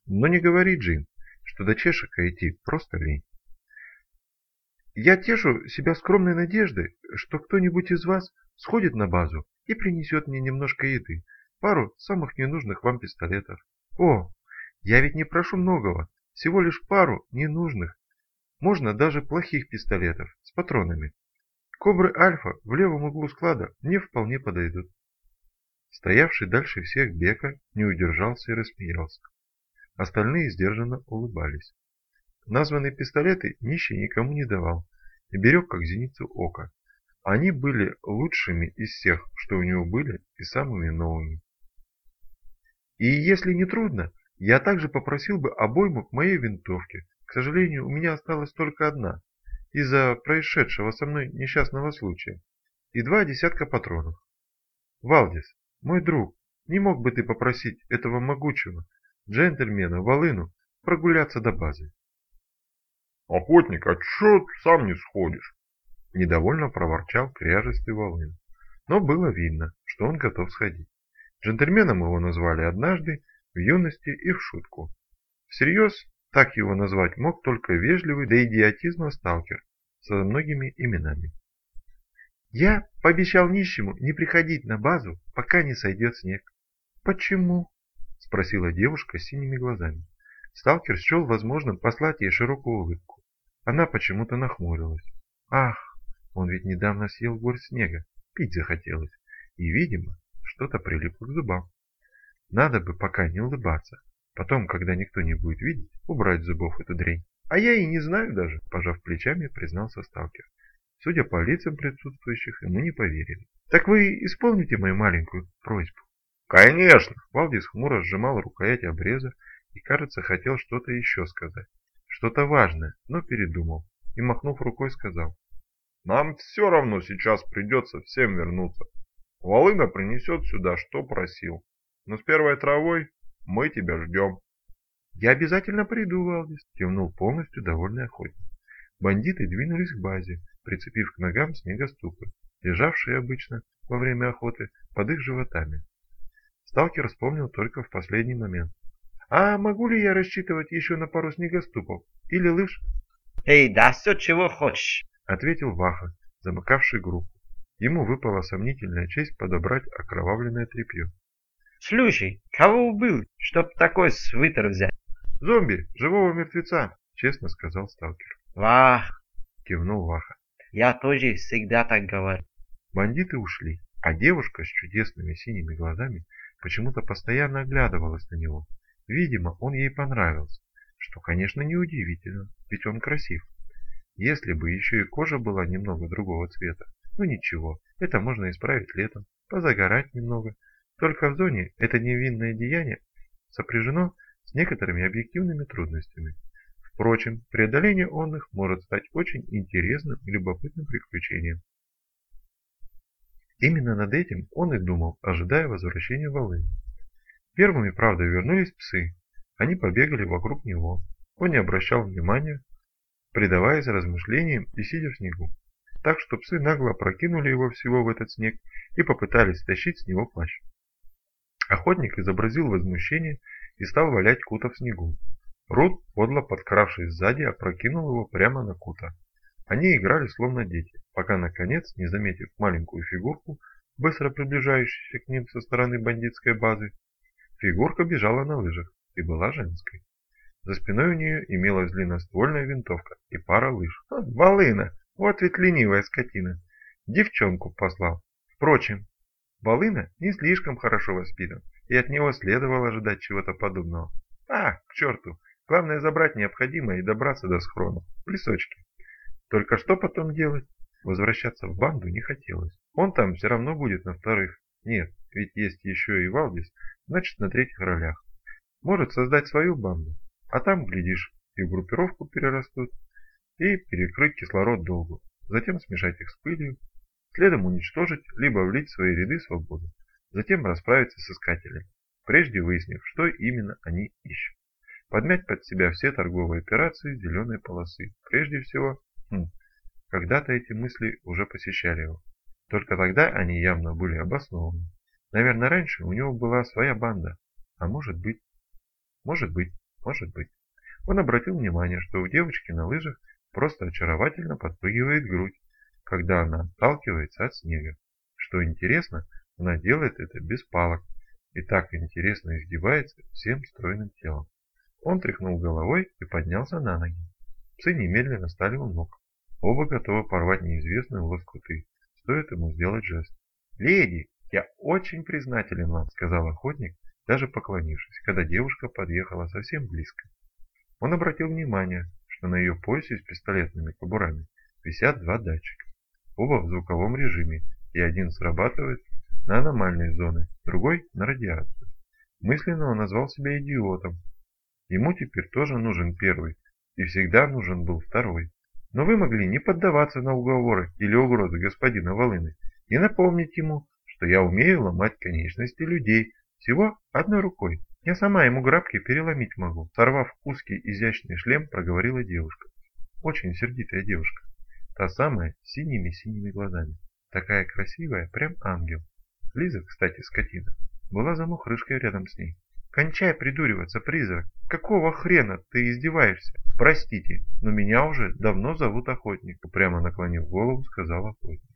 Но не говори, Джим, что до Чешика идти просто лень. Я тешу себя скромной надеждой, что кто-нибудь из вас сходит на базу и принесет мне немножко еды, пару самых ненужных вам пистолетов. О, я ведь не прошу многого, всего лишь пару ненужных, можно даже плохих пистолетов с патронами. Кобры Альфа в левом углу склада мне вполне подойдут. Стоявший дальше всех Бека не удержался и рассмеялся. Остальные сдержанно улыбались. Названные пистолеты нищий никому не давал и берег как зеницу ока. Они были лучшими из всех, что у него были, и самыми новыми. И если не трудно, я также попросил бы обойму к моей винтовке. К сожалению, у меня осталась только одна, из-за происшедшего со мной несчастного случая, и 2 десятка патронов. Валдис, мой друг, не мог бы ты попросить этого могучего джентльмена Волыну прогуляться до базы? Охотник, а чё ты сам не сходишь? Недовольно проворчал кряжестый Волын. Но было видно, что он готов сходить. Джентльменом его назвали однажды, в юности и в шутку. Всерьез так его назвать мог только вежливый до идиотизма сталкер со многими именами. Я пообещал нищему не приходить на базу, пока не сойдет снег. Почему? Спросила девушка с синими глазами. Сталкер счел возможным послать ей широкую улыбку. Она почему-то нахмурилась. Ах, он ведь недавно съел горсть снега, пить захотелось. И, видимо, что-то прилипло к зубам. Надо бы пока не улыбаться. Потом, когда никто не будет видеть, убрать с зубов эту дрянь. А я и не знаю даже, пожав плечами, признался сталкер. Судя по лицам присутствующих, ему не поверили. Так вы исполните мою маленькую просьбу? Конечно. Валдис хмуро сжимал рукоять обреза и, кажется, хотел что-то еще сказать. Что-то важное, но передумал и, махнув рукой, сказал. Нам все равно сейчас придется всем вернуться. Волына принесет сюда, что просил. Но с первой травой мы тебя ждем. Я обязательно приду, Валдис, кивнул полностью довольный охотник. Бандиты двинулись к базе, прицепив к ногам снегоступы, лежавшие обычно во время охоты под их животами. Сталкер вспомнил только в последний момент. А могу ли я рассчитывать еще на пару снегоступов? Или лыж? Эй, да все чего хочешь, Ответил Ваха, замыкавший группу. Ему выпала сомнительная честь подобрать окровавленное тряпье. Слушай, кого убил, чтоб такой свитер взять? Зомби, живого мертвеца, честно сказал сталкер. Вах, Кивнул Ваха. я тоже всегда так говорю. Бандиты ушли, а девушка с чудесными синими глазами почему-то постоянно оглядывалась на него. Видимо, он ей понравился, что, конечно, неудивительно, ведь он красив. Если бы еще и кожа была немного другого цвета, ну ничего, это можно исправить летом, позагорать немного. Только в зоне это невинное деяние сопряжено с некоторыми объективными трудностями. Впрочем, преодоление онных может стать очень интересным и любопытным приключением. Именно над этим он и думал, ожидая возвращения Волыни. Первыми, правда, вернулись псы. Они побегали вокруг него. Он не обращал внимания, предаваясь размышлениям и сидя в снегу. Так что псы нагло опрокинули его всего в этот снег и попытались стащить с него плащ. Охотник изобразил возмущение и стал валять Кута в снегу. Рут, подло подкравшись сзади, опрокинул его прямо на Кута. Они играли словно дети, пока наконец, не заметив маленькую фигурку, быстро приближающуюся к ним со стороны бандитской базы, фигурка бежала на лыжах и была женской. За спиной у нее имелась длинноствольная винтовка и пара лыж. Волына, вот ведь ленивая скотина. Девчонку послал. Впрочем, Волына не слишком хорошо воспитан, и от него следовало ожидать чего-то подобного. К черту, главное забрать необходимое и добраться до схрона, в лесочке. Только что потом делать? Возвращаться в банду не хотелось. Он там все равно будет на вторых. Нет, ведь есть еще и Валдис, значит на третьих ролях. Может создать свою банду, а там, глядишь, и в группировку перерастут, и перекрыть кислород долгу, затем смешать их с пылью, следом уничтожить, либо влить в свои ряды свободу, затем расправиться с искателями, прежде выяснив, что именно они ищут. Подмять под себя все торговые операции зеленой полосы. Прежде всего, когда-то эти мысли уже посещали его. Только тогда они явно были обоснованы. Наверное, раньше у него была своя банда. А может быть, Может быть. Он обратил внимание, что у девочки на лыжах просто очаровательно подпрыгивает грудь, когда она отталкивается от снега. Что интересно, она делает это без палок и так интересно изгибается всем стройным телом. Он тряхнул головой и поднялся на ноги. Псы немедленно стали у ног. Оба готовы порвать неизвестные лоскуты, стоит ему сделать жест. «Леди, я очень признателен вам», — сказал охотник, даже поклонившись, когда девушка подъехала совсем близко. Он обратил внимание, что на ее поясе с пистолетными кобурами висят два датчика. Оба в звуковом режиме, и один срабатывает на аномальные зоны, другой на радиацию. Мысленно он назвал себя идиотом. Ему теперь тоже нужен первый, и всегда нужен был второй. Но вы могли не поддаваться на уговоры или угрозы господина Волыны и напомнить ему, что я умею ломать конечности людей всего одной рукой. Я сама ему грабки переломить могу. Сорвав узкий изящный шлем, проговорила девушка. Очень сердитая девушка. Та самая с синими-синими глазами. Такая красивая, прям ангел. Лиза, кстати, скотина, была замухрышкой рядом с ней. «Кончай придуриваться, призрак! Какого хрена ты издеваешься? Простите, но меня уже давно зовут Охотник», — прямо наклонив голову, сказал Охотник.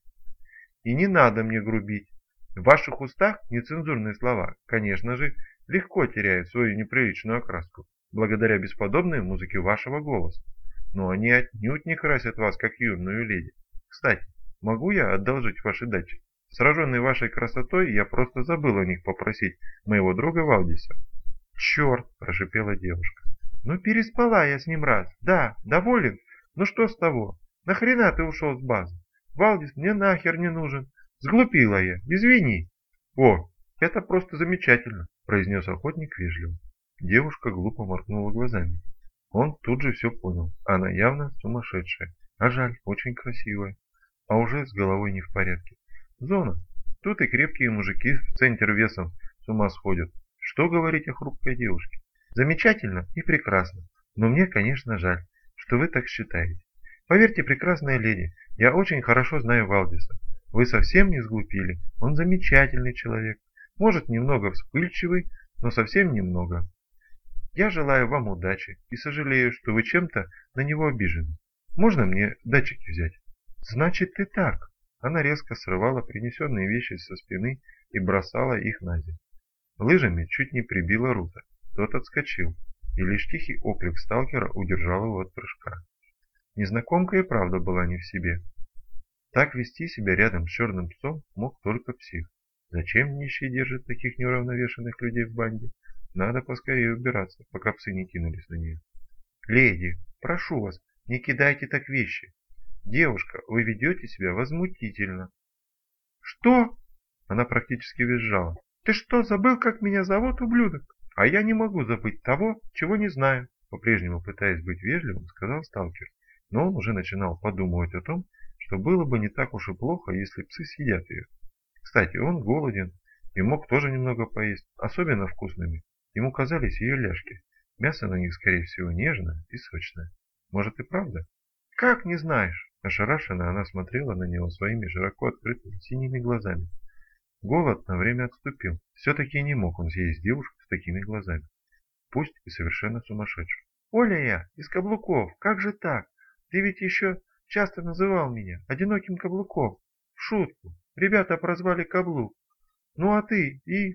«И не надо мне грубить. В ваших устах нецензурные слова, конечно же, легко теряют свою неприличную окраску, благодаря бесподобной музыке вашего голоса. Но они отнюдь не красят вас, как юную леди. Кстати, могу я одолжить ваши датчики? Сраженный вашей красотой, я просто забыл о них попросить моего друга Валдиса». «Черт!» – прошипела девушка. «Ну переспала я с ним раз. Да, доволен? Ну что с того? Нахрена ты ушел с базы? Валдис мне нахер не нужен. Сглупила я. Извини». «О, это просто замечательно», – произнес охотник вежливо. Девушка глупо моргнула глазами. Он тут же все понял. Она явно сумасшедшая. А жаль, очень красивая. А уже с головой не в порядке. Зона. Тут и крепкие мужики в центр весом с ума сходят. Что говорить о хрупкой девушке? Замечательно и прекрасно. Но мне, конечно, жаль, что вы так считаете. Поверьте, прекрасная леди, я очень хорошо знаю Валдиса. Вы совсем не сглупили. Он замечательный человек. Может, немного вспыльчивый, но совсем немного. Я желаю вам удачи и сожалею, что вы чем-то на него обижены. Можно мне датчики взять? Значит, ты так. Она резко срывала принесенные вещи со спины и бросала их на землю. Лыжами чуть не прибила Рута. Тот отскочил, и лишь тихий оклик сталкера удержал его от прыжка. Незнакомка и правда была не в себе. Так вести себя рядом с черным псом мог только псих. Зачем нищий держит таких неуравновешенных людей в банде? Надо поскорее убираться, пока псы не кинулись на нее. «Леди, прошу вас, не кидайте так вещи. Девушка, вы ведете себя возмутительно». «Что?» Она практически визжала. «Ты что, забыл, как меня зовут, ублюдок? А я не могу забыть того, чего не знаю», по-прежнему пытаясь быть вежливым, сказал сталкер. Но он уже начинал подумывать о том, что было бы не так уж и плохо, если псы съедят ее. Кстати, он голоден и мог тоже немного поесть, особенно вкусными. Ему казались ее ляжки. Мясо на них, скорее всего, нежное и сочное. Может и правда? «Как не знаешь?» Ошарашенно она смотрела на него своими широко открытыми синими глазами. Голод на время отступил. Все-таки не мог он съесть девушку с такими глазами. Пусть и совершенно сумасшедшую. «Оля я, из каблуков, как же так? Ты ведь еще часто называл меня одиноким каблуком. В шутку. Ребята прозвали Каблук. Ну а ты и...»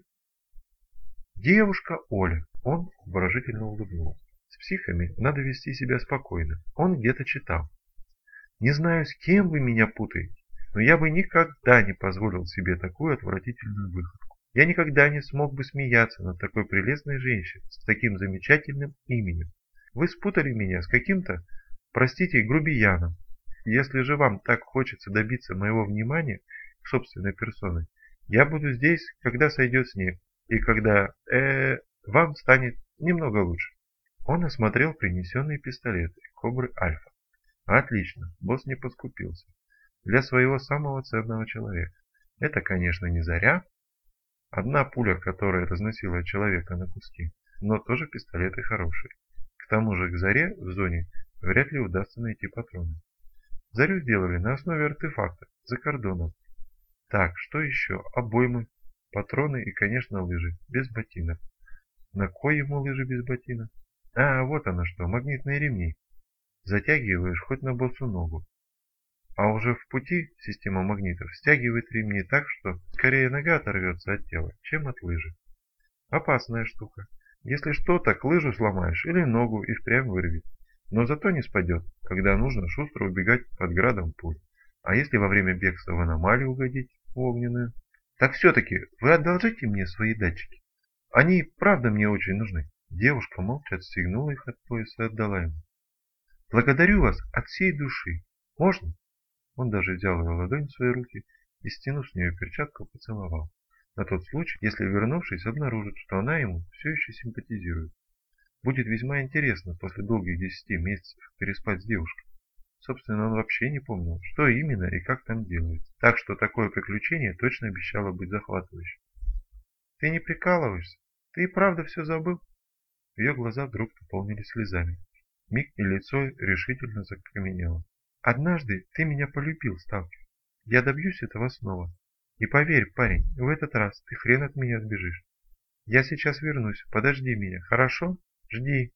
«Девушка Оля». Он обворожительно улыбнулся. С психами надо вести себя спокойно. Он где-то читал. «Не знаю, с кем вы меня путаете, но я бы никогда не позволил себе такую отвратительную выходку. Я никогда не смог бы смеяться над такой прелестной женщиной с таким замечательным именем. Вы спутали меня с каким-то, простите, грубияном. Если же вам так хочется добиться моего внимания к собственной персоне, я буду здесь, когда сойдет снег, и когда, вам станет немного лучше». Он осмотрел принесенные пистолеты Кобры Альфа. Отлично, босс не поскупился. Для своего самого ценного человека. Это, конечно, не Заря. Одна пуля, которая разносила человека на куски, но тоже пистолеты хорошие. К тому же к Заре в зоне вряд ли удастся найти патроны. Зарю сделали на основе артефакта, за кордоном. Так, что еще? Обоймы, патроны и, конечно, лыжи, без ботинок. На кой ему лыжи без ботинок? А, вот оно что, магнитные ремни. Затягиваешь хоть на босу ногу. А уже в пути система магнитов стягивает ремни так, что скорее нога оторвется от тела, чем от лыжи. Опасная штука. Если что, так лыжу сломаешь или ногу и впрямь вырвет. Но зато не спадет, когда нужно шустро убегать под градом пуль. А если во время бегства в аномалию угодить, в огненную? Так все-таки вы одолжите мне свои датчики. Они правда мне очень нужны. Девушка молча отстегнула их от пояса и отдала ему. Благодарю вас от всей души. Можно? Он даже взял ее ладонь в свои руки и, стянув с нее перчатку, поцеловал. На тот случай, если, вернувшись, обнаружит, что она ему все еще симпатизирует. Будет весьма интересно после долгих 10 месяцев переспать с девушкой. Собственно, он вообще не помнил, что именно и как там делается. Так что такое приключение точно обещало быть захватывающим. Ты не прикалываешься? Ты и правда все забыл? Ее глаза вдруг наполнились слезами. Миг и лицо решительно закаменело. Однажды ты меня полюбил, сталкер. Я добьюсь этого снова. И поверь, парень, в этот раз ты хрен от меня сбежишь. Я сейчас вернусь, подожди меня, хорошо? Жди.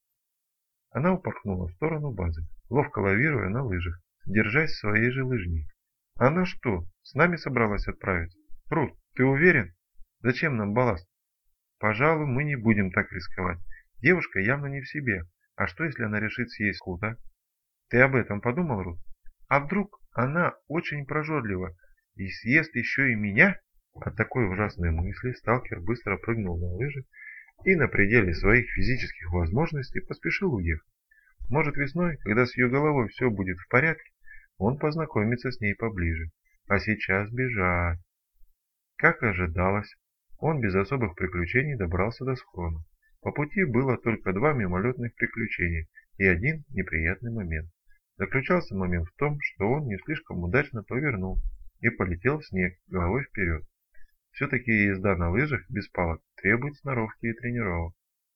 Она упорхнула в сторону базы, ловко лавируя на лыжах, держась своей же лыжни. Она что, с нами собралась отправиться? Рут, ты уверен? Зачем нам балласт? Пожалуй, мы не будем так рисковать. Девушка явно не в себе. А что, если она решит съесть Кута? Ты об этом подумал, Рут? А вдруг она очень прожорлива и съест еще и меня? От такой ужасной мысли сталкер быстро прыгнул на лыжи и на пределе своих физических возможностей поспешил уехать. Может, весной, когда с ее головой все будет в порядке, он познакомится с ней поближе. А сейчас бежать. Как и ожидалось, он без особых приключений добрался до схрона. По пути было только 2 мимолетных приключения и один неприятный момент. Заключался момент в том, что он не слишком удачно повернул и полетел в снег головой вперед. Все-таки езда на лыжах без палок требует сноровки и тренировок.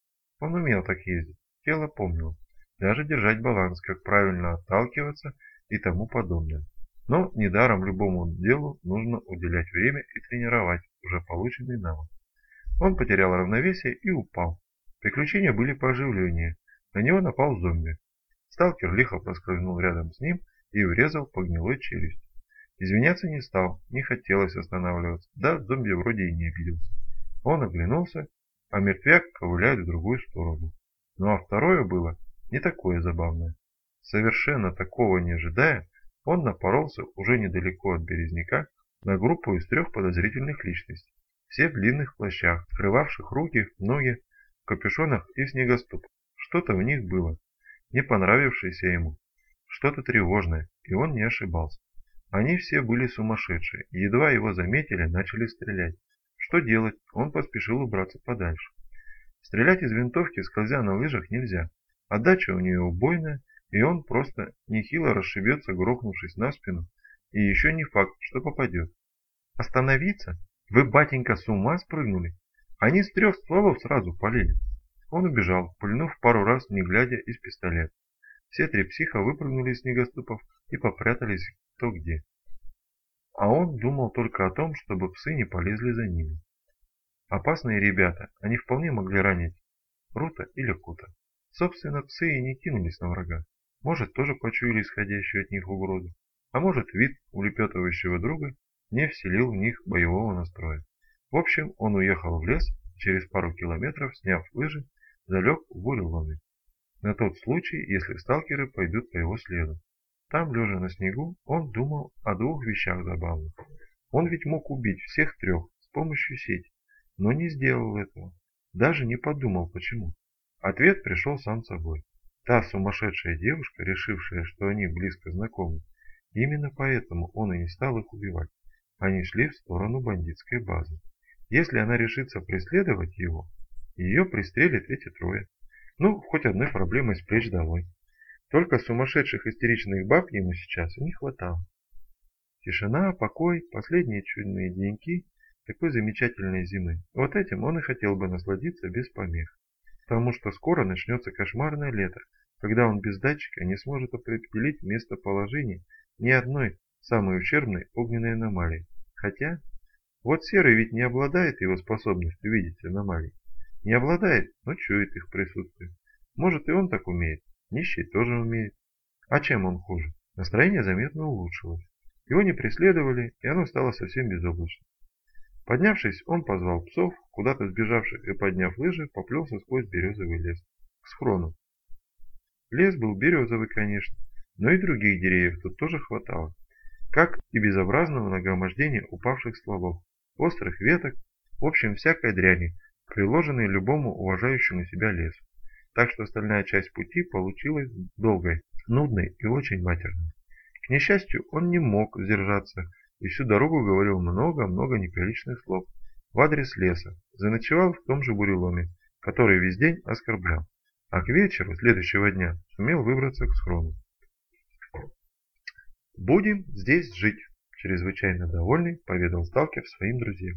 Он умел так ездить, тело помнило, даже держать баланс, как правильно отталкиваться и тому подобное. Но недаром любому делу нужно уделять время и тренировать уже полученный навык. Он потерял равновесие и упал. Приключения были пооживленнее. На него напал зомби. Сталкер лихо проскользнул рядом с ним и врезал по гнилой челюсти. Извиняться не стал, не хотелось останавливаться, да зомби вроде и не обиделся. Он оглянулся, а мертвяк ковыляет в другую сторону. Ну а второе было не такое забавное. Совершенно такого не ожидая, он напоролся уже недалеко от Березняка на группу из 3 подозрительных личностей. Все в длинных плащах, скрывавших руки, ноги, в капюшонах и в снегоступах. Что-то в них было, не понравившееся ему, что-то тревожное, и он не ошибался. Они все были сумасшедшие, и едва его заметили, начали стрелять. Что делать? Он поспешил убраться подальше. Стрелять из винтовки, скользя на лыжах, нельзя. Отдача у нее убойная, и он просто нехило расшибется, грохнувшись на спину, и еще не факт, что попадет. Остановиться? Вы, батенька, с ума спрыгнули? Они с 3 стволов сразу полили. Он убежал, пульнув пару раз, не глядя, из пистолета. Все 3 психа выпрыгнули из снегоступов и попрятались кто где. А он думал только о том, чтобы псы не полезли за ними. Опасные ребята, они вполне могли ранить Рута или Кута. Собственно, псы и не кинулись на врага. Может, тоже почуяли исходящую от них угрозу. А может, вид улепетывающего друга не вселил в них боевого настроя. В общем, он уехал в лес, через пару километров, сняв лыжи, залег в буреломе. На тот случай, если сталкеры пойдут по его следу. Там, лежа на снегу, он думал о 2 вещах забавных. Он ведь мог убить всех 3 с помощью сети, но не сделал этого. Даже не подумал, почему. Ответ пришел сам собой. Та сумасшедшая девушка, решившая, что они близко знакомы, именно поэтому он и не стал их убивать. Они шли в сторону бандитской базы. Если она решится преследовать его, ее пристрелят эти 3. Ну, хоть одной проблемой с плеч долой. Только сумасшедших истеричных баб ему сейчас и не хватало. Тишина, покой, последние чудные деньки такой замечательной зимы. Вот этим он и хотел бы насладиться без помех. Потому что скоро начнется кошмарное лето, когда он без датчика не сможет определить местоположение ни одной самой ущербной огненной аномалии. Хотя, вот Серый ведь не обладает его способностью видеть аномалии. Не обладает, но чует их присутствие. Может, и он так умеет. Нищий тоже умеет. А чем он хуже? Настроение заметно улучшилось. Его не преследовали, и оно стало совсем безоблачным. Поднявшись, он позвал псов, куда-то сбежавших, и, подняв лыжи, поплелся сквозь березовый лес к схрону. Лес был березовый, конечно, но и других деревьев тут тоже хватало, как и безобразного нагромождения упавших стволов, острых веток, в общем, всякой дряни, приложенной любому уважающему себя лесу. Так что остальная часть пути получилась долгой, нудной и очень матерной. К несчастью, он не мог сдержаться и всю дорогу говорил много-много неприличных слов в адрес леса, заночевал в том же буреломе, который весь день оскорблял, а к вечеру следующего дня сумел выбраться к схрону. «Будем здесь жить», – чрезвычайно довольный поведал сталкер своим друзьям.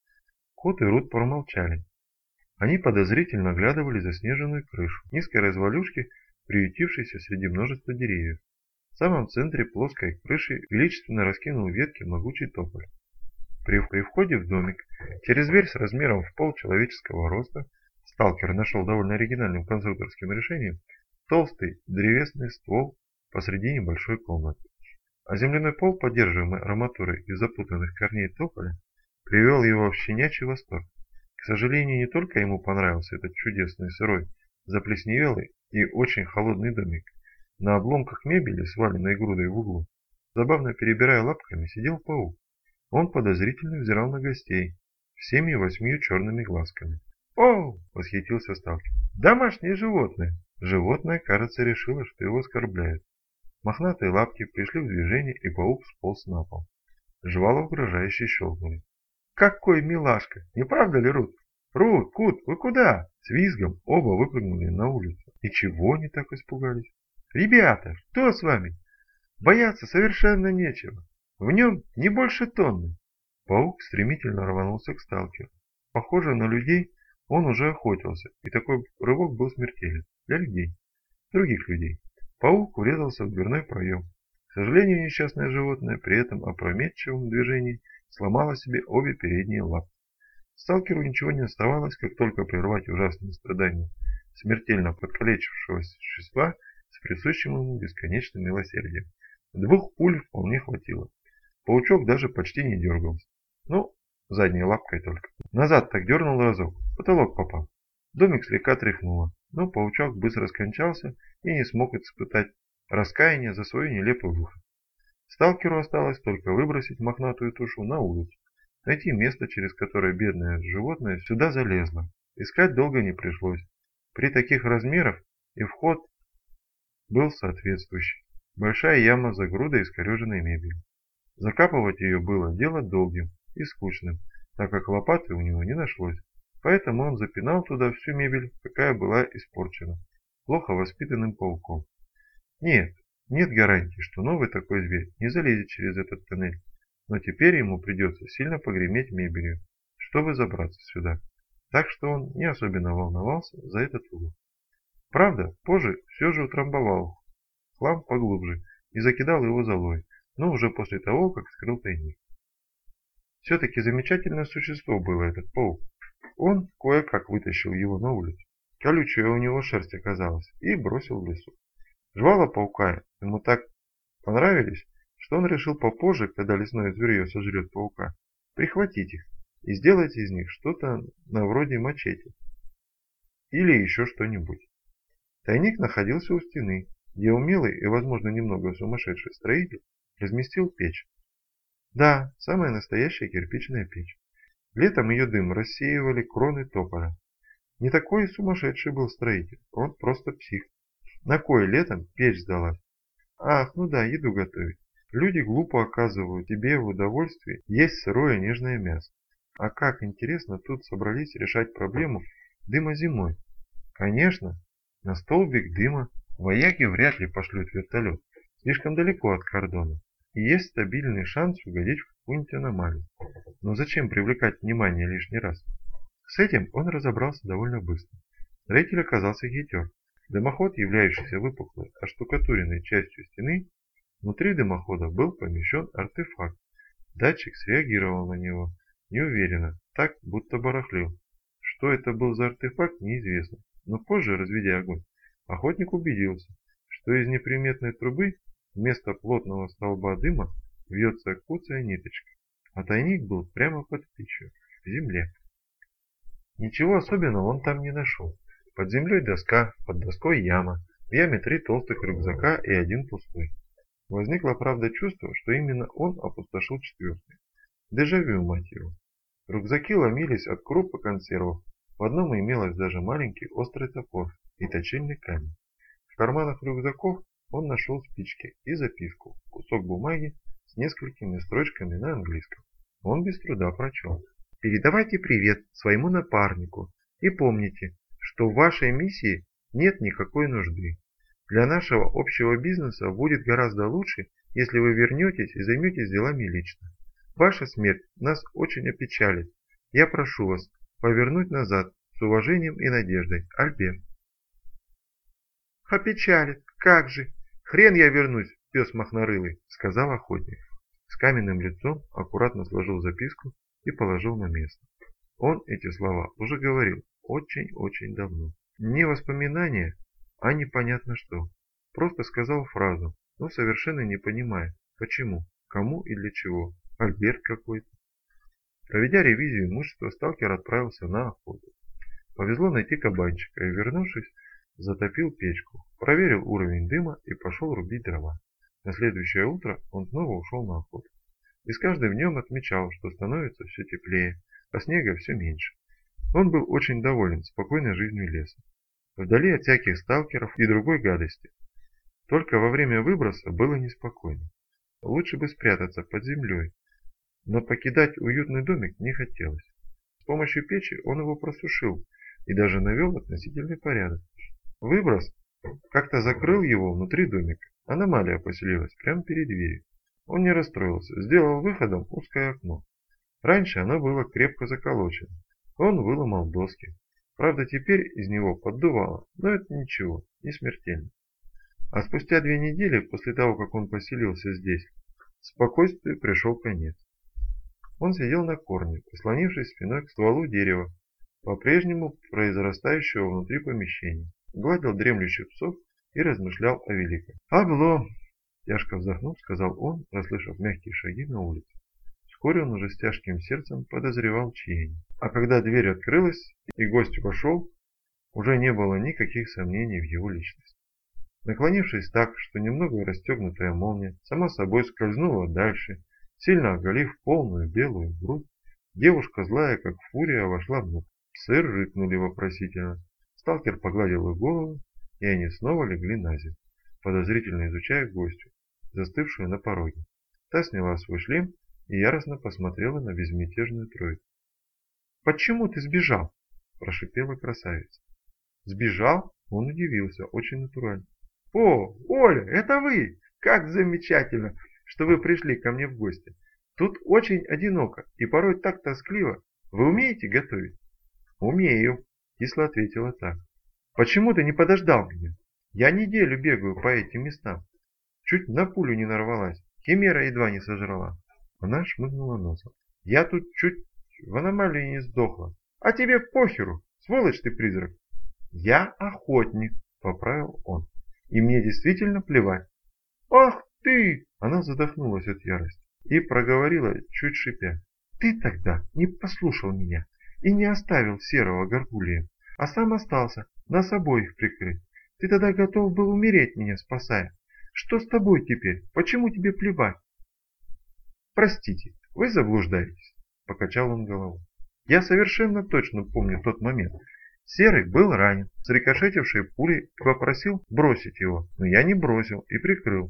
Кот и Рут промолчали. Они подозрительно оглядывали заснеженную крышу низкой развалюшки, приютившейся среди множества деревьев. В самом центре плоской крыши величественно раскинул ветки могучий тополь. При входе в домик через дверь с размером в пол человеческого роста сталкер нашел довольно оригинальным конструкторским решением толстый древесный ствол посреди небольшой комнаты. А земляной пол, поддерживаемый арматурой из запутанных корней тополя, привел его в щенячий восторг. К сожалению, не только ему понравился этот чудесный сырой, заплесневелый и очень холодный домик. На обломках мебели, сваленной грудой в углу, забавно перебирая лапками, сидел паук. Он подозрительно взирал на гостей всеми 8 черными глазками. «О!» – восхитился сталкер. «Домашнее животное!» Животное, кажется, решило, что его оскорбляют. Мохнатые лапки пришли в движение, и паук сполз на пол. Жвала угрожающе щелкнули. «Какой милашка! Не правда ли, Рут? Рут, Кут, вы куда?» С визгом оба выпрыгнули на улицу. И чего они так испугались? «Ребята, что с вами? Бояться совершенно нечего. В нем не больше тонны». Паук стремительно рванулся к сталкеру. Похоже на людей, он уже охотился, и такой рывок был смертелен для людей, других людей. Паук врезался в дверной проем. К сожалению, несчастное животное при этом опрометчивом движении сломало себе обе передние лапы. Сталкеру ничего не оставалось, как только прервать ужасные страдания смертельно подкалечившегося существа с присущим ему бесконечным милосердием. 2 пуль вполне хватило. Паучок даже почти не дергался. Ну, задней лапкой только. Назад так дернул разок, в потолок попал. Домик слегка тряхнуло, но паучок быстро скончался и не смог испытать раскаяния за свою нелепую выход. Сталкеру осталось только выбросить мохнатую тушу на улицу, найти место, через которое бедное животное сюда залезло. Искать долго не пришлось. При таких размерах и вход был соответствующий. Большая яма за грудой искореженной мебели. Закапывать ее было дело долгим и скучным, так как лопаты у него не нашлось. Поэтому он запинал туда всю мебель, какая была испорчена, плохо воспитанным пауком. Нет гарантии, что новый такой зверь не залезет через этот тоннель, но теперь ему придется сильно погреметь мебелью, чтобы забраться сюда. Так что он не особенно волновался за этот угол. Правда, позже все же утрамбовал хлам поглубже и закидал его золой, но уже после того, как скрыл тайник. Все-таки замечательное существо было этот паук. Он кое-как вытащил его на улицу. Колючая у него шерсть оказалась и бросил в лесу. Жвала паука ему так понравились, что он решил попозже, когда лесное зверье сожрет паука, прихватить их и сделать из них что-то на вроде мачете или еще что-нибудь. Тайник находился у стены, где умелый и, возможно, немного сумасшедший строитель разместил печь. Да, самая настоящая кирпичная печь. Летом ее дым рассеивали кроны тополя. Не такой сумасшедший был строитель, он просто псих. На кой летом печь сдалась? Ах, ну да, еду готовить. Люди глупо оказывают тебе в удовольствие есть сырое нежное мясо. А как интересно тут собрались решать проблему дыма зимой. Конечно, на столбик дыма вояки вряд ли пошлют вертолет, слишком далеко от кордона. И есть стабильный шанс угодить в какую-нибудь аномалию. Но зачем привлекать внимание лишний раз? С этим он разобрался довольно быстро. Строитель оказался хитер. Дымоход, являющийся выпуклой, оштукатуренной частью стены, внутри дымохода был помещен артефакт. Датчик среагировал на него неуверенно, так будто барахлил. Что это был за артефакт, неизвестно, но позже, разведя огонь, Охотник убедился, что из неприметной трубы вместо плотного столба дыма вьется куцая ниточка, а тайник был прямо под печью, в земле. Ничего особенного он там не нашел. Под землей доска, под доской яма, в яме 3 толстых рюкзака и 1 пустой. Возникло, правда, чувство, что именно он опустошил 4-й. Дежавю, мать его. Рюкзаки ломились от круп и консервов. В одном имелось даже маленький острый топор и точильный камень. В карманах рюкзаков он нашел спички и записку, кусок бумаги с несколькими строчками на английском. Он без труда прочел. «Передавайте привет своему напарнику и помните, что в вашей миссии нет никакой нужды. Для нашего общего бизнеса будет гораздо лучше, если вы вернетесь и займетесь делами лично. Ваша смерть нас очень опечалит. Я прошу вас повернуть назад с уважением и надеждой. Альберт». «Опечалит, как же! Хрен я вернусь, пес махнорылый», — сказал охотник. С каменным лицом аккуратно сложил записку и положил на место. Он эти слова уже говорил очень-очень давно. Не воспоминания, а непонятно что. Просто сказал фразу, но совершенно не понимая, почему, кому и для чего. Альберт какой-то. Проведя ревизию имущества, сталкер отправился на охоту. Повезло найти кабанчика и, вернувшись, затопил печку, проверил уровень дыма и пошел рубить дрова. На следующее утро он снова ушел на охоту. И с каждым днем отмечал, что становится все теплее, а снега все меньше. Он был очень доволен спокойной жизнью леса, вдали от всяких сталкеров и другой гадости. Только во время выброса было неспокойно. Лучше бы спрятаться под землей, но покидать уютный домик не хотелось. С помощью печи он его просушил и даже навел относительный порядок. Выброс как-то закрыл его внутри домика. Аномалия поселилась прямо перед дверью. Он не расстроился, сделал выходом узкое окно. Раньше оно было крепко заколочено. Он выломал доски. Правда, теперь из него поддувало, но это ничего, не смертельно. А спустя 2 недели после того, как он поселился здесь, спокойствию пришел конец. Он сидел на корне, прислонившись спиной к стволу дерева, по-прежнему произрастающего внутри помещения, гладил дремлющих псов и размышлял о великом. «Облом!» – тяжко вздохнув, сказал он, расслышав мягкие шаги на улице. Вскоре он уже с тяжким сердцем подозревал, чьи они. А когда дверь открылась и гость вошел, уже не было никаких сомнений в его личности. Наклонившись так, что немного расстегнутая молния сама собой скользнула дальше, сильно оголив полную белую грудь, девушка, злая как фурия, вошла внутрь. Псы рыкнули вопросительно. Сталкер погладил их голову, и они снова легли на землю, подозрительно изучая гостью, застывшую на пороге. Та сняла свой шлем и яростно посмотрела на безмятежную троицу. «Почему ты сбежал?» – прошипела красавица. «Сбежал?» – он удивился, очень натурально. «О, Оля, это вы! Как замечательно, что вы пришли ко мне в гости. Тут очень одиноко и порой так тоскливо. Вы умеете готовить?» «Умею», – кисло ответила та. «Почему ты не подождал меня? Я неделю бегаю по этим местам. Чуть на пулю не нарвалась, химера едва не сожрала». Она шмыгнула носом. «Я тут чуть в аномалии не сдохла. А тебе похеру, сволочь ты призрак». «Я охотник», – поправил он. «И мне действительно плевать». «Ах ты!» – она задохнулась от ярости и проговорила, чуть шипя. «Ты тогда не послушал меня и не оставил серого горгулия, а сам остался нас обоих прикрыть. Ты тогда готов был умереть, меня спасая. Что с тобой теперь? Почему тебе плевать?» «Простите, вы заблуждаетесь», – покачал он головой. «Я совершенно точно помню тот момент. Серый был ранен, срикошетившей пулей попросил бросить его, но я не бросил и прикрыл.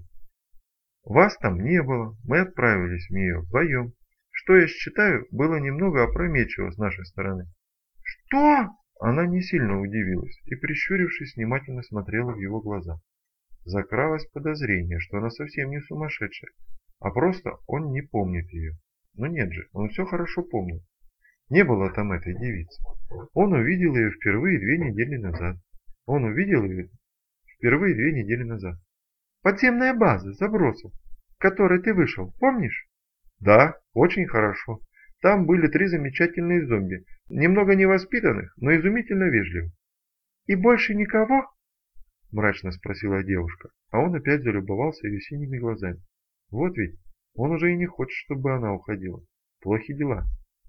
Вас там не было, мы отправились в нее вдвоем, что я считаю было немного опрометчиво с нашей стороны». «Что?» Она не сильно удивилась и, прищурившись, внимательно смотрела в его глаза. Закралось подозрение, что она совсем не сумасшедшая, а просто он не помнит ее. Но нет же, он все хорошо помнил. Не было там этой девицы. Он увидел ее впервые 2 недели назад. «Подземная база, забросов, в которой ты вышел, помнишь?» «Да, очень хорошо. Там были 3 замечательные зомби, немного невоспитанных, но изумительно вежливых». «И больше никого?» мрачно спросила девушка, а он опять залюбовался ее синими глазами. Вот ведь, он уже и не хочет, чтобы она уходила. Плохи дела.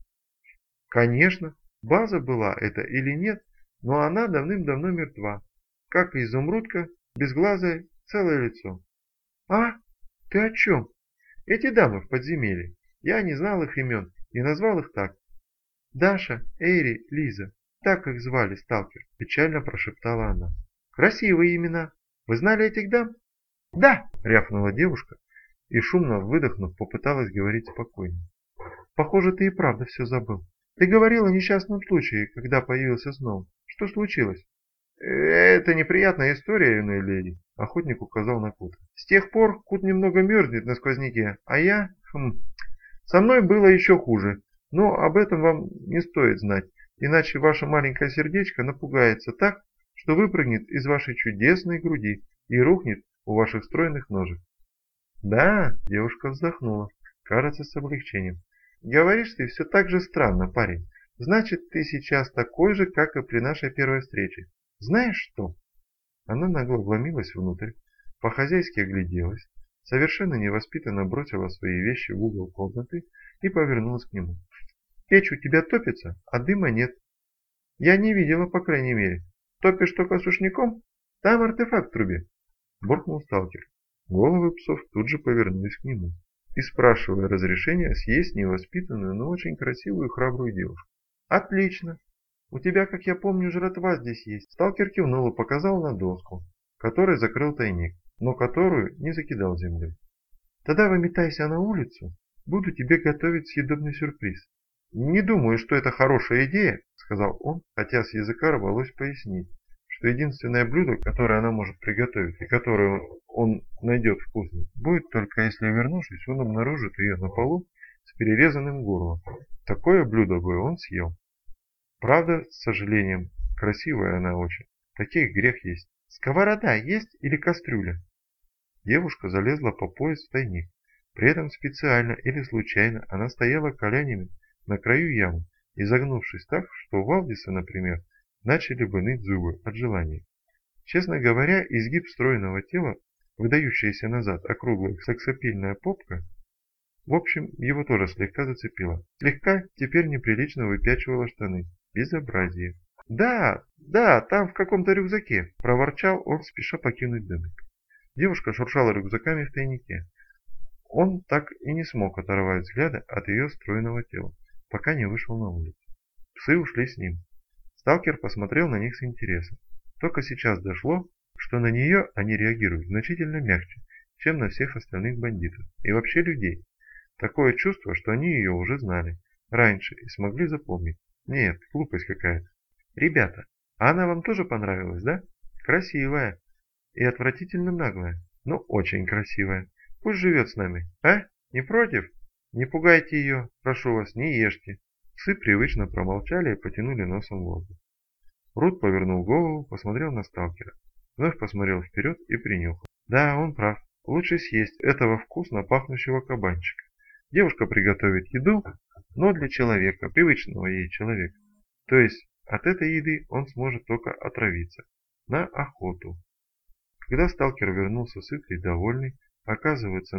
Конечно, база была это или нет, но она давным-давно мертва. Как и изумрудка, безглазое, целое лицо. А, ты о чем? Эти дамы в подземелье. Я не знал их имен и назвал их так. Даша, Эйри, Лиза. Так их звали, сталкер, печально прошептала она. Красивые имена. Вы знали этих дам? Да, рявкнула девушка и, шумно выдохнув, попыталась говорить спокойно. Похоже, ты и правда все забыл. Ты говорил о несчастном случае, когда появился снова. Что случилось? Это неприятная история, юная леди. Охотник указал на Кут. С тех пор Кут немного мерзнет на сквозняке, а я... Со мной было еще хуже. Но об этом вам не стоит знать, иначе ваше маленькое сердечко напугается так, что выпрыгнет из вашей чудесной груди и рухнет у ваших стройных ножек. Да, девушка вздохнула, кажется, с облегчением. Говоришь ты все так же странно, парень. Значит, ты сейчас такой же, как и при нашей первой встрече. Знаешь что? Она нагло вломилась внутрь, по-хозяйски огляделась, совершенно невоспитанно бросила свои вещи в угол комнаты и повернулась к нему. Печь у тебя топится, а дыма нет. Я не видела, по крайней мере. Топишь только сушняком? Там артефакт в трубе. Буркнул сталкер. Головы псов тут же повернулись к нему и спрашивая разрешения съесть невоспитанную, но очень красивую и храбрую девушку. Отлично. У тебя, как я помню, жратва здесь есть. Сталкер кивнул и показал на доску, которой закрыл тайник, но которую не закидал землей. Тогда выметайся на улицу, буду тебе готовить съедобный сюрприз. Не думаю, что это хорошая идея, сказал он, хотя с языка рвалось пояснить, что единственное блюдо, которое она может приготовить и которое он найдет вкусным, будет только если, вернувшись, он обнаружит ее на полу с перерезанным горлом. Такое блюдо бы он съел. Правда, с сожалением, красивая она очень. Таких грех есть. Сковорода есть или кастрюля? Девушка залезла по пояс в тайник. При этом специально или случайно она стояла коленями на краю ямы, изогнувшись так, что у Валдиса, например, начали бы ныть зубы от желания. Честно говоря, изгиб стройного тела, выдающаяся назад округлая сексапильная попка, в общем, его тоже слегка зацепило. Слегка теперь неприлично выпячивала штаны. Безобразие. Да, там в каком-то рюкзаке, проворчал он, спеша покинуть домик. Девушка шуршала рюкзаками в тайнике. Он так и не смог оторвать взгляда от ее стройного тела, пока не вышел на улицу. Псы ушли с ним. Сталкер посмотрел на них с интересом. Только сейчас дошло, что на нее они реагируют значительно мягче, чем на всех остальных бандитов и вообще людей. Такое чувство, что они ее уже знали раньше и смогли запомнить. Нет, глупость какая-то. Ребята, а она вам тоже понравилась, да? Красивая и отвратительно наглая, но очень красивая. Пусть живет с нами, а? Не против? Не пугайте ее, прошу вас, не ешьте. Псы привычно промолчали и потянули носом воздух. Рут повернул голову, посмотрел на сталкера. Вновь посмотрел вперед и принюхал. Да, он прав. Лучше съесть этого вкусно пахнущего кабанчика. Девушка приготовит еду, но для человека, привычного ей человека. То есть от этой еды он сможет только отравиться. На охоту. Когда сталкер вернулся сытый и довольный, оказывается,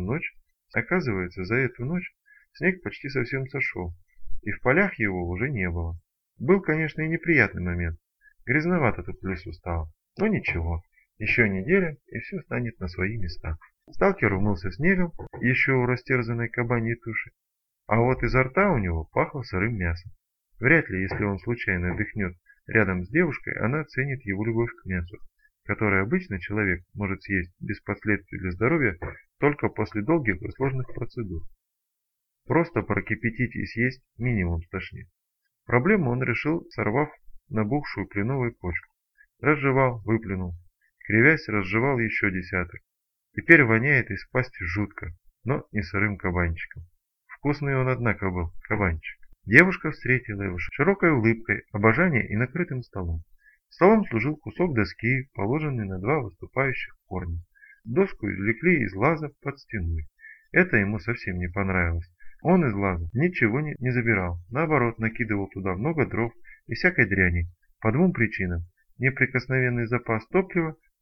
за эту ночь снег почти совсем сошел, и в полях его уже не было. Был, конечно, и неприятный момент. Грязновато тут в лесу стало. Но ничего, еще неделя, и все станет на свои места. Сталкер умылся снегом, еще у растерзанной кабаньей туши, а вот изо рта у него пахло сырым мясом. Вряд ли, если он случайно дыхнет рядом с девушкой, она оценит его любовь к мясу, которое обычно человек может съесть без последствий для здоровья только после долгих и сложных процедур. Просто прокипятить и съесть минимум стошнит. Проблему он решил, сорвав набухшую кленовую почку. Разжевал, выплюнул. Кривясь, разжевал еще десяток. Теперь воняет из пасти жутко, но не сырым кабанчиком. Вкусный он, однако, был, кабанчик. Девушка встретила его широкой улыбкой, обожанием и накрытым столом. Столом служил кусок доски, положенный на два выступающих корня. Доску извлекли из лаза под стеной. Это ему совсем не понравилось. Он из лаза ничего не забирал, наоборот, накидывал туда много дров и всякой дряни. По двум причинам. Неприкосновенный запас топлива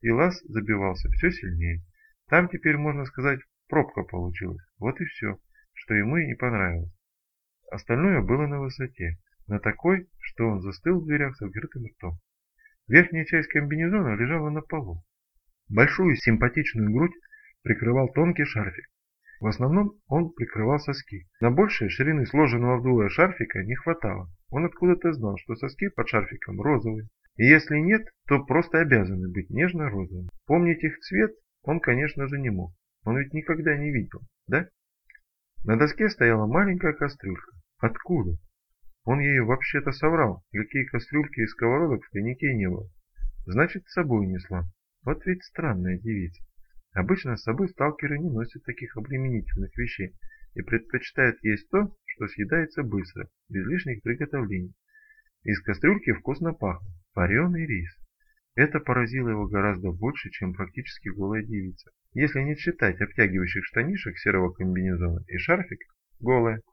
и лаз забивался все сильнее. Там теперь, можно сказать, пробка получилась. Вот и все, что ему и не понравилось. Остальное было на высоте, на такой, что он застыл в дверях с открытым ртом. Верхняя часть комбинезона лежала на полу. Большую симпатичную грудь прикрывал тонкий шарфик. В основном он прикрывал соски. На большей ширины сложенного вдвое шарфика не хватало. Он откуда-то знал, что соски под шарфиком розовые. И если нет, то просто обязаны быть нежно-розовыми. Помнить их цвет он, конечно же, не мог. Он ведь никогда не видел, да? На доске стояла маленькая кастрюлька. Откуда? Он ею вообще-то соврал. Никакие кастрюльки и сковородок в тайнике не было. Значит, с собой несла. Вот ведь странная девица. Обычно с собой сталкеры не носят таких обременительных вещей и предпочитают есть то, что съедается быстро, без лишних приготовлений. Из кастрюльки вкусно пахло. Вареный рис. Это поразило его гораздо больше, чем практически голая девица. Если не считать обтягивающих штанишек серого комбинезона и шарфик, голая.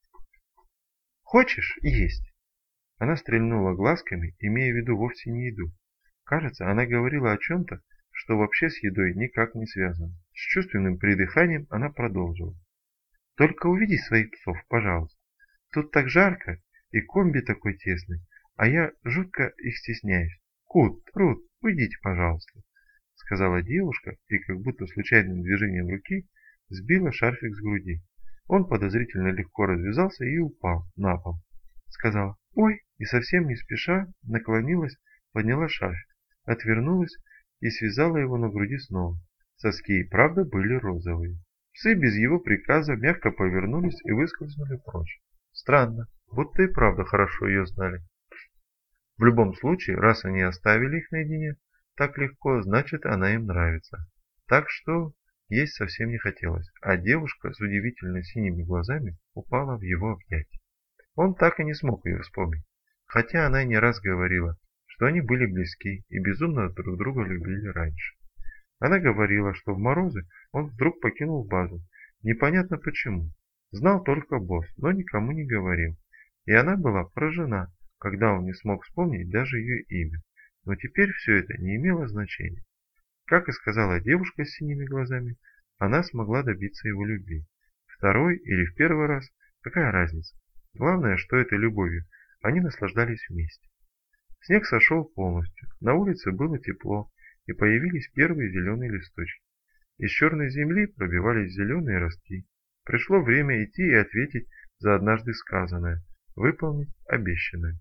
«Хочешь есть?» Она стрельнула глазками, имея в виду вовсе не еду. Кажется, она говорила о чем-то, что вообще с едой никак не связано. С чувственным придыханием она продолжила. «Только уведи своих псов, пожалуйста. Тут так жарко, и комби такой тесный, а я жутко их стесняюсь. Кут, Рут, уйдите, пожалуйста», сказала девушка и как будто случайным движением руки сбила шарфик с груди. Он подозрительно легко развязался и упал на пол. Сказала «Ой!» и совсем не спеша наклонилась, подняла шарфик, отвернулась и связала его на груди снова. Соски и правда были розовые. Псы без его приказа мягко повернулись и выскользнули прочь. Странно, будто и правда хорошо ее знали. В любом случае, раз они оставили их наедине так легко, значит, она им нравится. Так что есть совсем не хотелось, а девушка с удивительно синими глазами упала в его объятия. Он так и не смог ее вспомнить, хотя она не раз говорила, что они были близки и безумно друг друга любили раньше. Она говорила, что в морозы он вдруг покинул базу, непонятно почему. Знал только босс, но никому не говорил. И она была поражена, когда он не смог вспомнить даже ее имя. Но теперь все это не имело значения. Как и сказала девушка с синими глазами, она смогла добиться его любви. Второй или в первый раз, какая разница? Главное, что этой любовью они наслаждались вместе. Снег сошел полностью, на улице было тепло, и появились первые зеленые листочки. Из черной земли пробивались зеленые ростки. Пришло время идти и ответить за однажды сказанное, выполнить обещанное.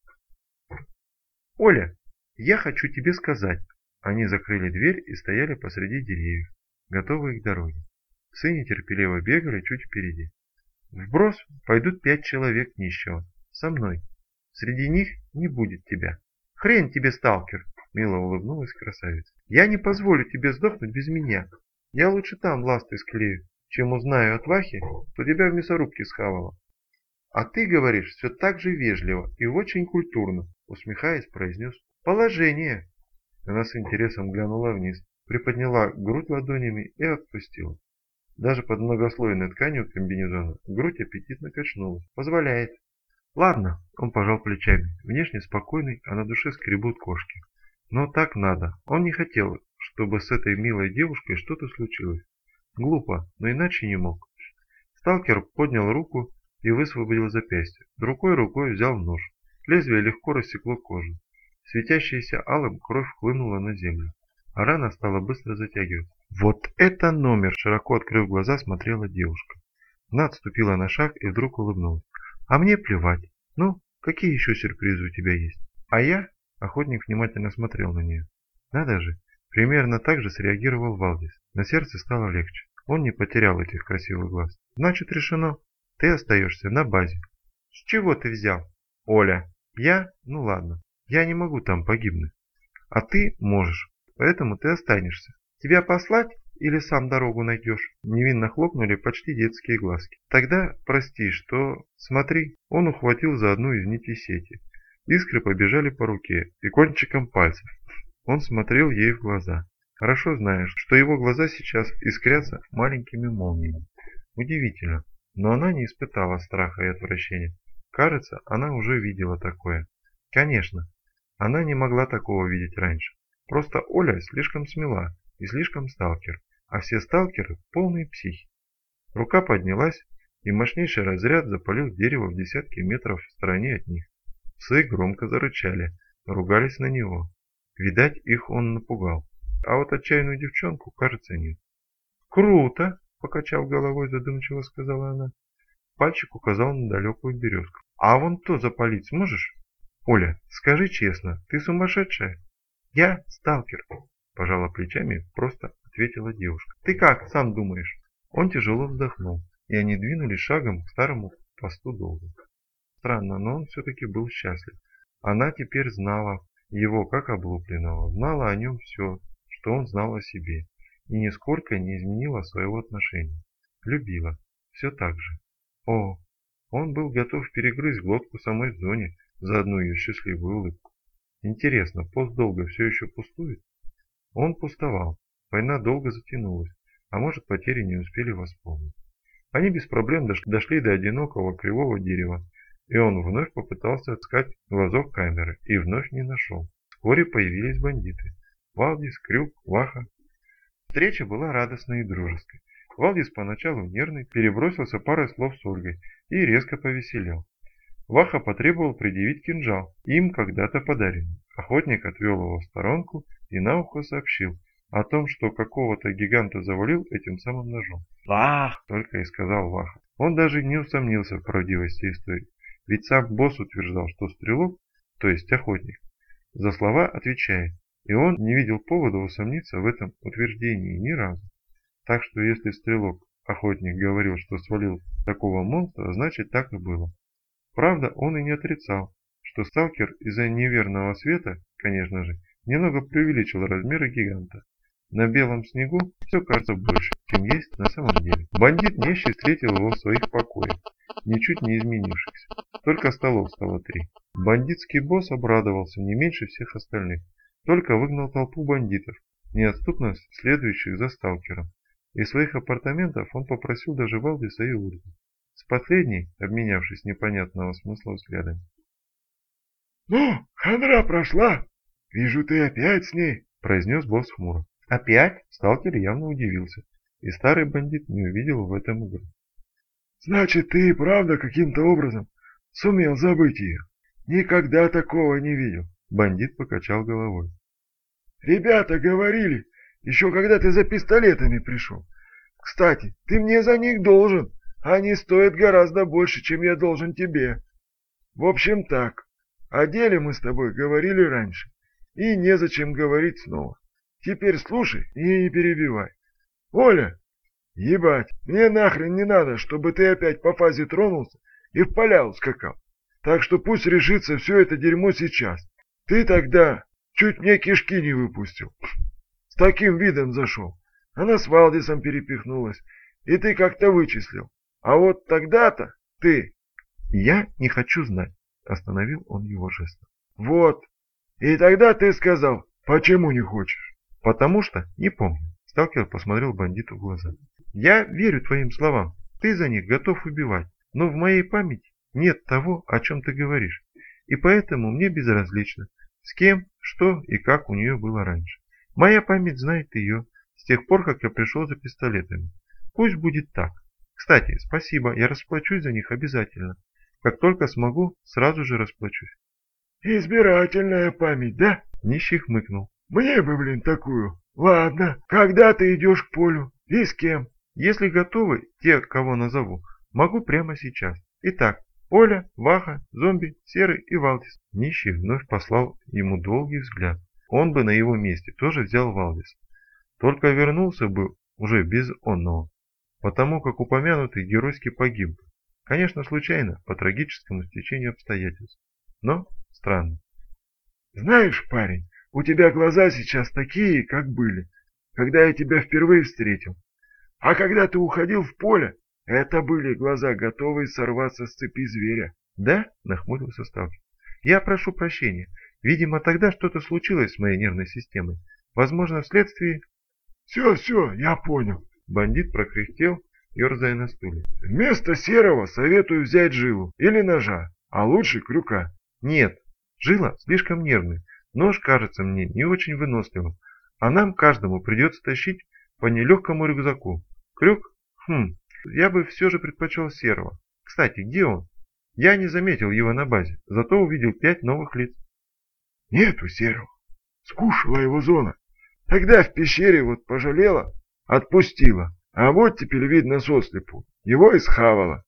«Оля, я хочу тебе сказать». Они закрыли дверь и стояли посреди деревьев, готовые к дороге. Псы нетерпеливо бегали чуть впереди. «Вброс пойдут 5 человек нищего. Со мной. Среди них не будет тебя». «Хрен тебе, сталкер!» — мило улыбнулась красавица. «Я не позволю тебе сдохнуть без меня. Я лучше там ласты склею, чем узнаю от Вахи, что тебя в мясорубке схавала». «А ты говоришь все так же вежливо и очень культурно», — усмехаясь, произнес. «Положение». Она с интересом глянула вниз, приподняла грудь ладонями и отпустила. Даже под многослойной тканью комбинезона грудь аппетитно качнулась. «Позволяет». «Ладно», — он пожал плечами, внешне спокойный, а на душе скребут кошки. «Но так надо. Он не хотел, чтобы с этой милой девушкой что-то случилось. Глупо, но иначе не мог». Сталкер поднял руку и высвободил запястье. Другой рукой взял нож. Лезвие легко рассекло кожу. Светящаяся алым кровь хлынула на землю, а рана стала быстро затягиваться. «Вот это номер!» — широко открыв глаза, смотрела девушка. Она отступила на шаг и вдруг улыбнулась. «А мне плевать. Ну, какие еще сюрпризы у тебя есть?» «А я?» — охотник внимательно смотрел на нее. «Надо же!» Примерно так же среагировал Валдис. На сердце стало легче. Он не потерял этих красивых глаз. «Значит, решено. Ты остаешься на базе». «С чего ты взял?» «Оля». «Я? Ну ладно. Я не могу там погибнуть. А ты можешь. Поэтому ты останешься. Тебя послать или сам дорогу найдешь?» Невинно хлопнули почти детские глазки. «Тогда прости, что...» «Смотри». Он ухватил за одну из нитей сети. Искры побежали по руке и кончиком пальцев. Он смотрел ей в глаза, хорошо зная, что его глаза сейчас искрятся маленькими молниями. Удивительно, но она не испытала страха и отвращения. Кажется, она уже видела такое. Конечно, она не могла такого видеть раньше. Просто Оля слишком смела и слишком сталкер, а все сталкеры полные психи. Рука поднялась, и мощнейший разряд запалил дерево в десятки метров в стороне от них. Псы громко зарычали, ругались на него. Видать, их он напугал. А вот отчаянную девчонку, кажется, нет. «Круто!» — покачав головой, задумчиво сказала она. Пальчик указал на далекую березку. «А вон то запалить сможешь?» «Оля, скажи честно, ты сумасшедшая?» «Я сталкер», — пожала плечами, просто ответила девушка. «Ты как, сам думаешь?» Он тяжело вздохнул, и они двинулись шагом к старому посту долго. Странно, но он все-таки был счастлив. Она теперь знала его как облупленного, знала о нем все, что он знал о себе, и нисколько не изменила своего отношения. Любила. Все так же. О, он был готов перегрызть глотку самой Зоне за одну ее счастливую улыбку. Интересно, пост долго все еще пустует? Он пустовал. Война долго затянулась, а может, потери не успели восполнить. Они без проблем дошли до одинокого кривого дерева, и он вновь попытался отыскать глазок камеры и вновь не нашел. Вскоре появились бандиты. Валдис, Крюк, Ваха. Встреча была радостной и дружеской. Валдис поначалу нервный, перебросился парой слов с Ольгой и резко повеселел. Ваха потребовал предъявить кинжал, им когда-то подаренный. Охотник отвел его в сторонку и на ухо сообщил о том, что какого-то гиганта завалил этим самым ножом. «Вах!» — только и сказал Ваха. Он даже не усомнился в правдивости истории, ведь сам босс утверждал, что стрелок, то есть охотник, за слова отвечает, и он не видел повода усомниться в этом утверждении ни разу. Так что если стрелок, охотник, говорил, что свалил такого монстра, значит так и было. Правда, он и не отрицал, что сталкер из-за неверного света, конечно же, немного преувеличил размеры гиганта. На белом снегу все кажется больше, чем есть на самом деле. Бандит нищий встретил его в своих покоях, ничуть не изменившихся. Только столов стало 3. Бандитский босс обрадовался не меньше всех остальных. Только выгнал толпу бандитов, неотступно следующих за сталкером. Из своих апартаментов он попросил даже Валдиса и Ольгу. С последней, обменявшись непонятного смысла взглядами. «Ну, хандра прошла. Вижу, ты опять с ней», — произнес босс хмуро. Опять? Сталкер явно удивился, и старый бандит не увидел в этом игры. «Значит, ты и правда каким-то образом сумел забыть ее. Никогда такого не видел». Бандит покачал головой. «Ребята говорили, еще когда ты за пистолетами пришел. Кстати, ты мне за них должен. Они стоят гораздо больше, чем я должен тебе. В общем так, о деле мы с тобой говорили раньше, и незачем говорить снова. Теперь слушай и не перебивай. Оля, ебать, мне нахрен не надо, чтобы ты опять по фазе тронулся и в поля ускакал. Так что пусть решится все это дерьмо сейчас. Ты тогда чуть мне кишки не выпустил. С таким видом зашел. Она с Валдисом перепихнулась, и ты как-то вычислил. А вот тогда-то ты... Я не хочу знать, остановил он его жестом. Вот. И тогда ты сказал, почему не хочешь? Потому что не помню. Сталкер посмотрел бандиту в глаза. Я верю твоим словам. Ты за них готов убивать. Но в моей памяти нет того, о чем ты говоришь. И поэтому мне безразлично, с кем, что и как у нее было раньше. Моя память знает ее с тех пор, как я пришел за пистолетами. Пусть будет так. Кстати, спасибо, я расплачусь за них обязательно. Как только смогу, сразу же расплачусь. Избирательная память, да? Нищий хмыкнул. Мне бы, блин, такую. Ладно, когда ты идешь к полю? И с кем? Если готовы, те, кого назову, могу прямо сейчас. Итак, Оля, Ваха, Зомби, Серый и Валдис. Нищий вновь послал ему долгий взгляд. Он бы на его месте тоже взял Валдис. Только вернулся бы уже без онного. Потому как упомянутый геройски погиб. Конечно, случайно, по трагическому стечению обстоятельств. Но странно. Знаешь, парень, у тебя глаза сейчас такие, как были, когда я тебя впервые встретил. А когда ты уходил в поле, это были глаза, готовые сорваться с цепи зверя. Да? Нахмурился сталкер. Я прошу прощения. Видимо, тогда что-то случилось с моей нервной системой. Возможно, вследствие... Все, я понял. Бандит прокряхтел, ерзая на стуле. Вместо серого советую взять жилу или ножа, а лучше крюка. Нет, жила слишком нервный. Нож кажется мне не очень выносливым, а нам каждому придется тащить по нелегкому рюкзаку. Крюк? Я бы все же предпочел серого. Кстати, где он? Я не заметил его на базе, зато увидел 5 новых лиц. Нету серого. Скушала его зона. Тогда в пещере вот пожалела, отпустила. А вот теперь видно сослепу. Его и схавала.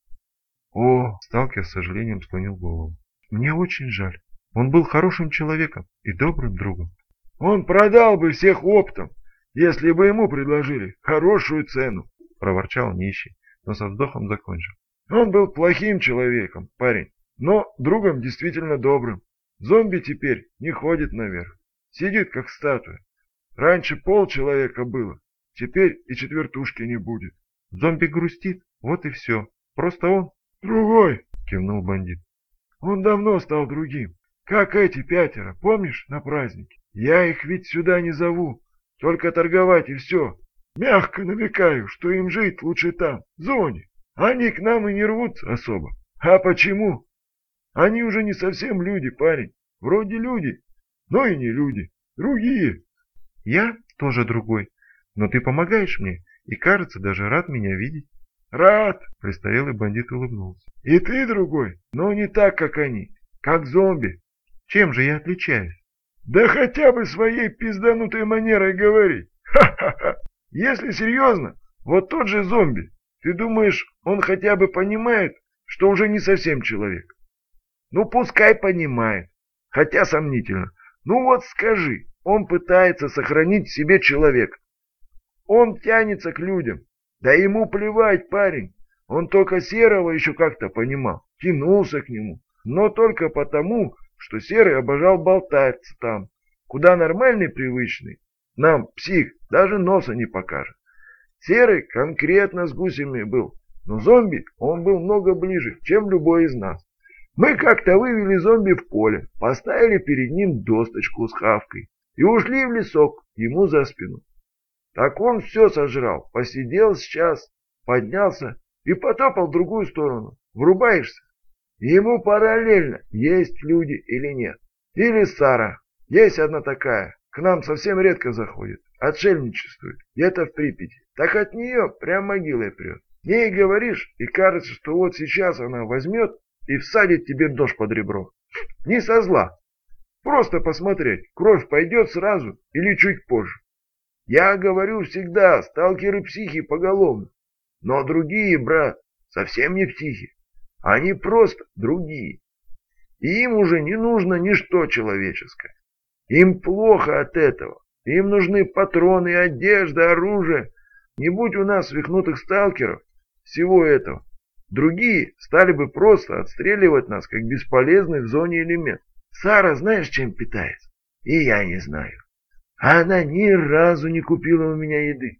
О, сталкер с сожалением склонил голову. Мне очень жаль. Он был хорошим человеком и добрым другом. Он продал бы всех оптом, если бы ему предложили хорошую цену, Проворчал нищий, но со вздохом закончил. Он был плохим человеком, парень, но другом действительно добрым. Зомби теперь не ходит наверх, сидит как статуя. Раньше полчеловека было, теперь и четвертушки не будет. Зомби грустит, вот и все. Просто он... Другой, Кивнул бандит. он давно стал другим. Как эти 5, помнишь, на празднике? Я их ведь сюда не зову, только торговать и все. Мягко намекаю, что им жить лучше там, в зоне. Они к нам и не рвутся особо. А почему? Они уже не совсем люди, парень. Вроде люди, но и не люди. Другие. Я тоже другой, но ты помогаешь мне и, кажется, даже рад меня видеть. Рад. Престарелый бандит улыбнулся. И ты другой, но не так, как они. Как зомби. Чем же я отличаюсь? Да хотя бы своей пизданутой манерой говорить. Ха-ха-ха. Если серьезно, вот тот же зомби. Ты думаешь, он хотя бы понимает, что уже не совсем человек? Ну пускай понимает, хотя сомнительно. Ну вот скажи, он пытается сохранить в себе человека. Он тянется к людям. Да ему плевать, парень. Он только Серого еще как-то понимал, тянулся к нему. Но только потому, что Серый обожал болтаться там, куда нормальный привычный нам псих даже носа не покажет. Серый конкретно с гусями был, но зомби он был много ближе, чем любой из нас. Мы как-то вывели зомби в поле, поставили перед ним досточку с хавкой и ушли в лесок ему за спину. Так он все сожрал, посидел сейчас, поднялся и потопал в другую сторону. Врубаешься? Ему параллельно, есть люди или нет. Или Сара, есть одна такая, к нам совсем редко заходит, отшельничествует, где-то в Припяти. Так от нее прям могилой прет. Ей говоришь, и кажется, что вот сейчас она возьмет и всадит тебе нож под ребро. Не со зла. Просто посмотреть, кровь пойдет сразу или чуть позже. Я говорю всегда, сталкеры психи поголовно. Но другие, брат, совсем не психи. Они просто другие. И им уже не нужно ничто человеческое. Им плохо от этого. Им нужны патроны, одежда, оружие. Не будь у нас свихнутых сталкеров, всего этого. Другие стали бы просто отстреливать нас, как бесполезный в зоне элемент. Сара знаешь, чем питается? И я не знаю. Она ни разу не купила у меня еды.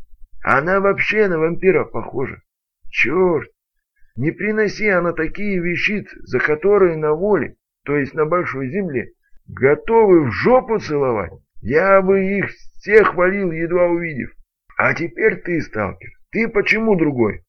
Она вообще на вампира похожа. Черт! Не приноси она такие вещицы, за которые на воле, то есть на большой земле, готовы в жопу целовать. Я бы их всех валил, едва увидев. А теперь ты, сталкер, ты почему другой?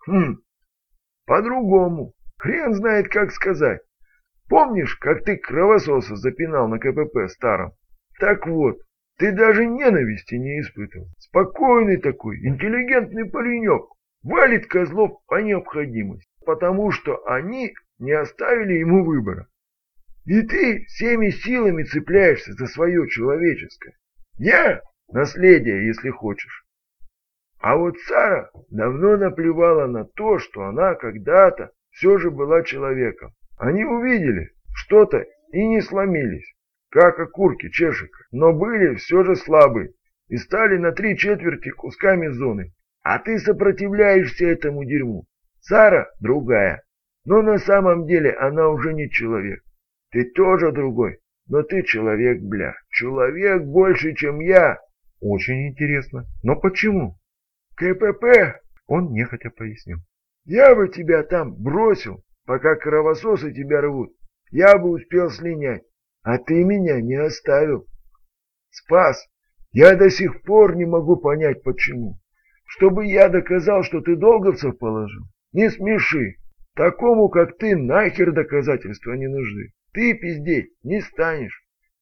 По-другому. Хрен знает, как сказать. Помнишь, как ты кровососа запинал на КПП старом? Так вот, ты даже ненависти не испытывал. Спокойный такой, интеллигентный паренек. Валит козлов по необходимости, потому что они не оставили ему выбора. И ты всеми силами цепляешься за свое человеческое. Я наследие, если хочешь. А вот Сара давно наплевала на то, что она когда-то все же была человеком. Они увидели что-то и не сломились, как окурки чешика, но были все же слабые и стали на 3/4 кусками зоны. А ты сопротивляешься этому дерьму. Сара другая, но на самом деле она уже не человек. Ты тоже другой, но ты человек, бля. Человек больше, чем я. Очень интересно. Но почему? КПП, Он нехотя пояснил. я бы тебя там бросил, пока кровососы тебя рвут. Я бы успел слинять, а ты меня не оставил. Спас. Я до сих пор не могу понять, почему. Чтобы я доказал, что ты долговцев положил? Не смеши. Такому, как ты, нахер доказательства не нужны. Ты пиздеть не станешь.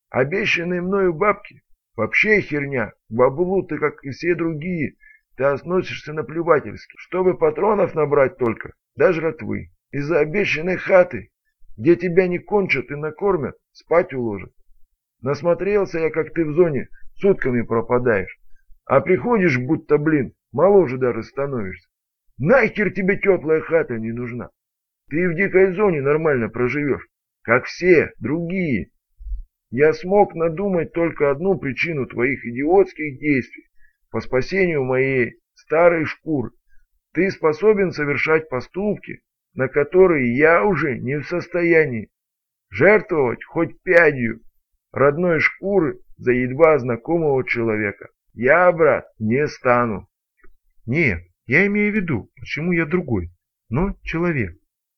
Обещанные мною бабки вообще херня. К баблу ты, как и все другие, ты относишься наплевательски. Чтобы патронов набрать только, до жратвы. Из-за обещанной хаты, где тебя не кончат и накормят, спать уложат. Насмотрелся я, как ты в зоне сутками пропадаешь. А приходишь, будто, блин, моложе даже становишься. Нахер тебе теплая хата не нужна. Ты в дикой зоне нормально проживешь, как все другие. Я смог надумать только одну причину твоих идиотских действий по спасению моей старой шкуры. Ты способен совершать поступки, на которые я уже не в состоянии. Жертвовать хоть пядью родной шкуры за едва знакомого человека. Я, брат, не стану. Нет, я имею в виду, почему я другой, но человек.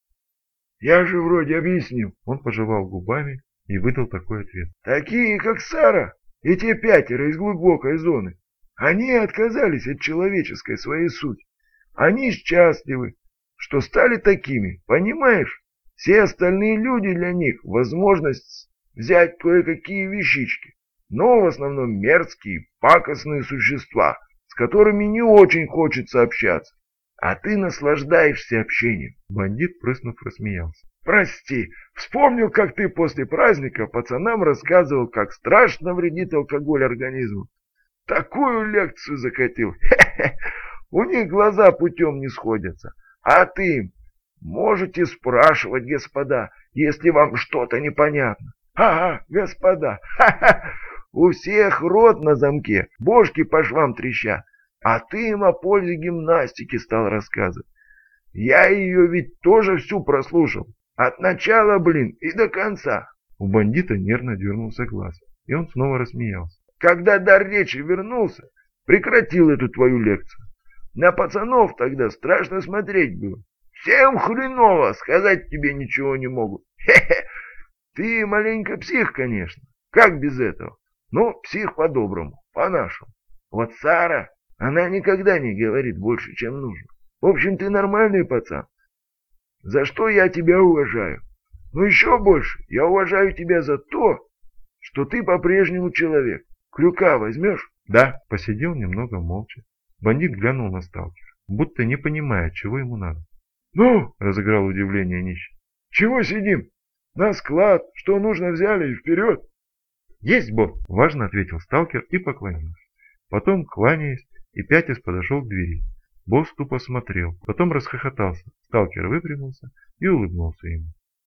Я же вроде объяснил. Он пожевал губами и выдал такой ответ. Такие, как Сара, и те 5 из глубокой зоны. Они отказались от человеческой своей сути. Они счастливы, что стали такими, понимаешь? Все остальные люди для них возможность взять кое-какие вещички, но в основном мерзкие, пакостные существа, с которыми не очень хочется общаться. А ты наслаждаешься общением. Бандит, прыснув, рассмеялся. Прости, вспомнил, как ты после праздника пацанам рассказывал, как страшно вредит алкоголь организму. Такую лекцию закатил. Хе-хе. У них глаза путем не сходятся. А ты им можете спрашивать, господа, если вам что-то непонятно. Ага, господа. Ха-ха. У всех рот на замке, бошки по швам трещат. А ты им о пользе гимнастики стал рассказывать. Я ее ведь тоже всю прослушал. От начала, блин, и до конца. У бандита нервно дернулся глаз, и он снова рассмеялся. Когда дар речи вернулся, прекратил эту твою лекцию. На пацанов тогда страшно смотреть было. Всем хреново, сказать тебе ничего не могут. Хе-хе. Ты маленько псих, конечно. Как без этого? Ну, псих по-доброму, по-нашему. Вот Сара, она никогда не говорит больше, чем нужно. В общем, ты нормальный пацан. За что я тебя уважаю. Но еще больше я уважаю тебя за то, что ты по-прежнему человек. Крюка возьмешь? Да, посидел немного молча. Бандит глянул на сталкера, будто не понимая, чего ему надо. Ну, Разыграл удивление нищий. чего сидим? На склад, что нужно взяли и вперед. Есть, босс, важно ответил сталкер и поклонился. Потом, кланяясь и пятясь, подошел к двери. Босс тупо смотрел, потом расхохотался. Сталкер выпрямился и улыбнулся ему.